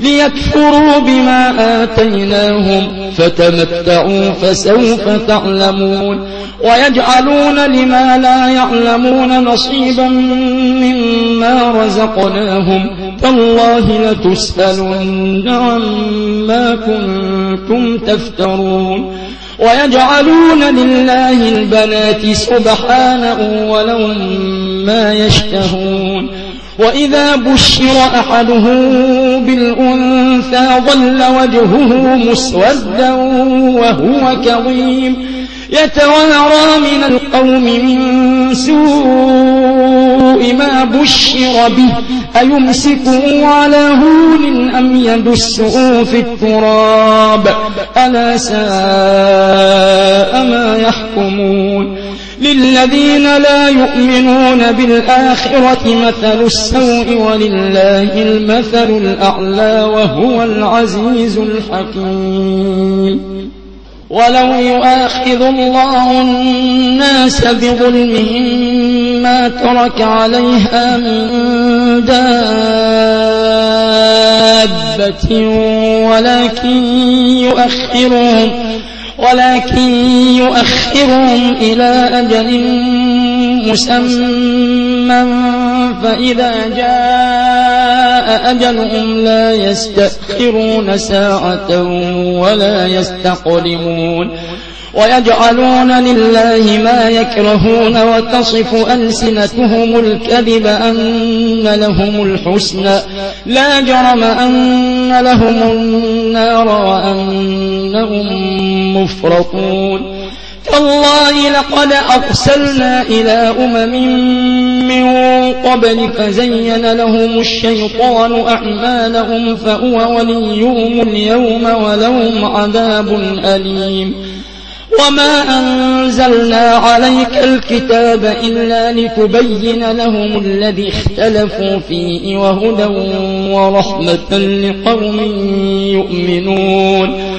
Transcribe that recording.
ليكفروا بما آتيناهم فتمتعوا فسوف تعلمون ويجعلون لما لا يعلمون نصيبا مما رزقناهم تالله لتسألن عما كنتم تفترون ويجعلون لله البنات سبحانه ولهم ما يشتهون وإذا بشر أحدهم بالأنثى ظل وجهه مسودا وهو كظيم يتوارى من القوم من سوء ما بشر به أيمسكه على هون أم يدسه في التراب ألا ساء ما يحكمون للذين لا يؤمنون بالآخرة مثل السوء ولله المثل الأعلى وهو العزيز الحكيم ولو يؤاخذ الله الناس بظلمهم ما ترك عليها من دابة ولكن يؤخرهم إلى أجل مسمى فإذا جاء أجلهم لا يستأخرون ساعة ولا يستقدمون ويجعلون لله ما يكرهون وتصف ألسنتهم الكذب أن لهم الحسنى لا جرم أن لهم النار وأنهم مفرطون تالله لقد أرسلنا إلى من قبل فزين لهم الشيطان أعمالهم فهو وليهم اليوم ولهم عذاب أليم وما أنزلنا عليك الكتاب إلا لتبين لهم الذي اختلفوا فيه وهدى ورحمة لقوم يؤمنون